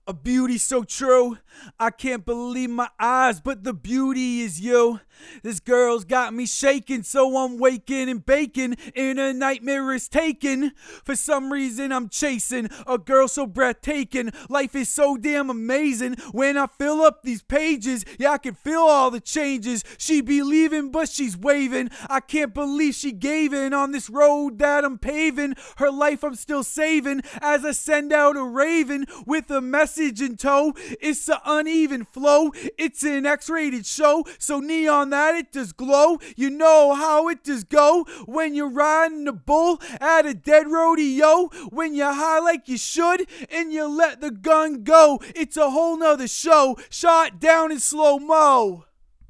A beauty so true, I can't believe my eyes, but the beauty is you. This girl's got me shaking, so I'm waking and baking in a nightmare is taken. For some reason I'm chasing a girl so breathtaking. Life is so damn amazing. When I fill up these pages, yeah, I can feel all the changes. She be leaving, but she's waving. I can't believe she gave in on this road that I'm paving. Her life I'm still saving as I send out a raven with a message in tow. It's an uneven flow. It's an X-rated show, so neon that it does glow. You know how it does go when you're riding a bull at a dead rodeo. When you're high like you should and you let the gun go. It's a whole nother show, shot down in slow-mo.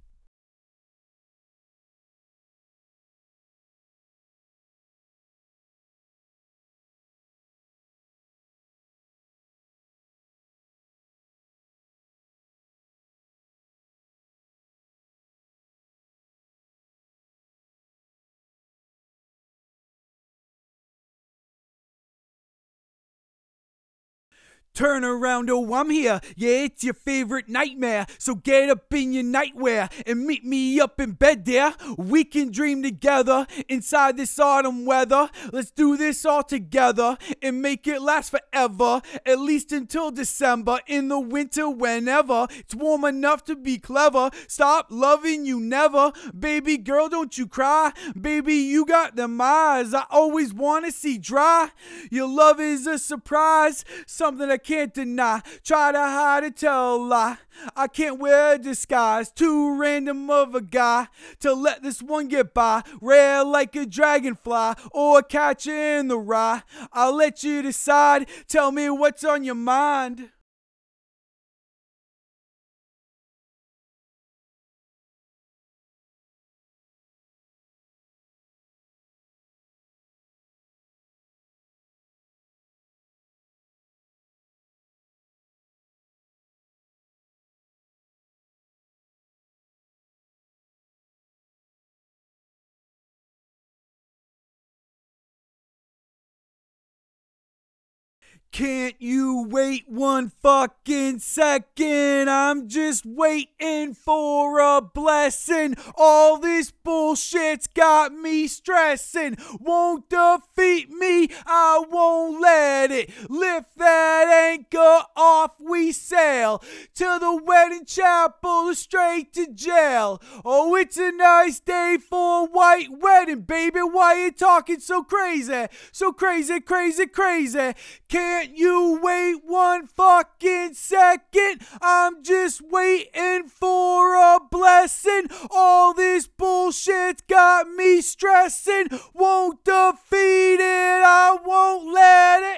Turn around, oh, I'm here. Yeah, it's your favorite nightmare. So get up in your nightwear and meet me up in bed there. We can dream together inside this autumn weather. Let's do this all together and make it last forever. At least until December. In the winter, whenever it's warm enough to be clever. Stop loving you never. Baby girl, don't you cry. Baby, you got them eyes I always want to see dry. Your love is a surprise. Something I can't deny. Try to hide and tell a lie. I can't wear a disguise. Too random of a guy to let this one get by. Rare like a dragonfly or a catcher in the rye. I'll let you decide. Tell me what's on your mind. Can't you wait one fucking second? I'm just waiting for a blessing. All this bullshit's got me stressing. Won't defeat me, I won't let it. Lift that anchor off, we sail to the wedding chapel or straight to jail. Oh, it's a nice day for a white wedding, baby. Why you talking so crazy? So crazy, crazy, crazy. Can't you wait one fucking second? I'm just waiting for a blessing. All this bullshit's got me stressing. Won't defeat it, I won't let it.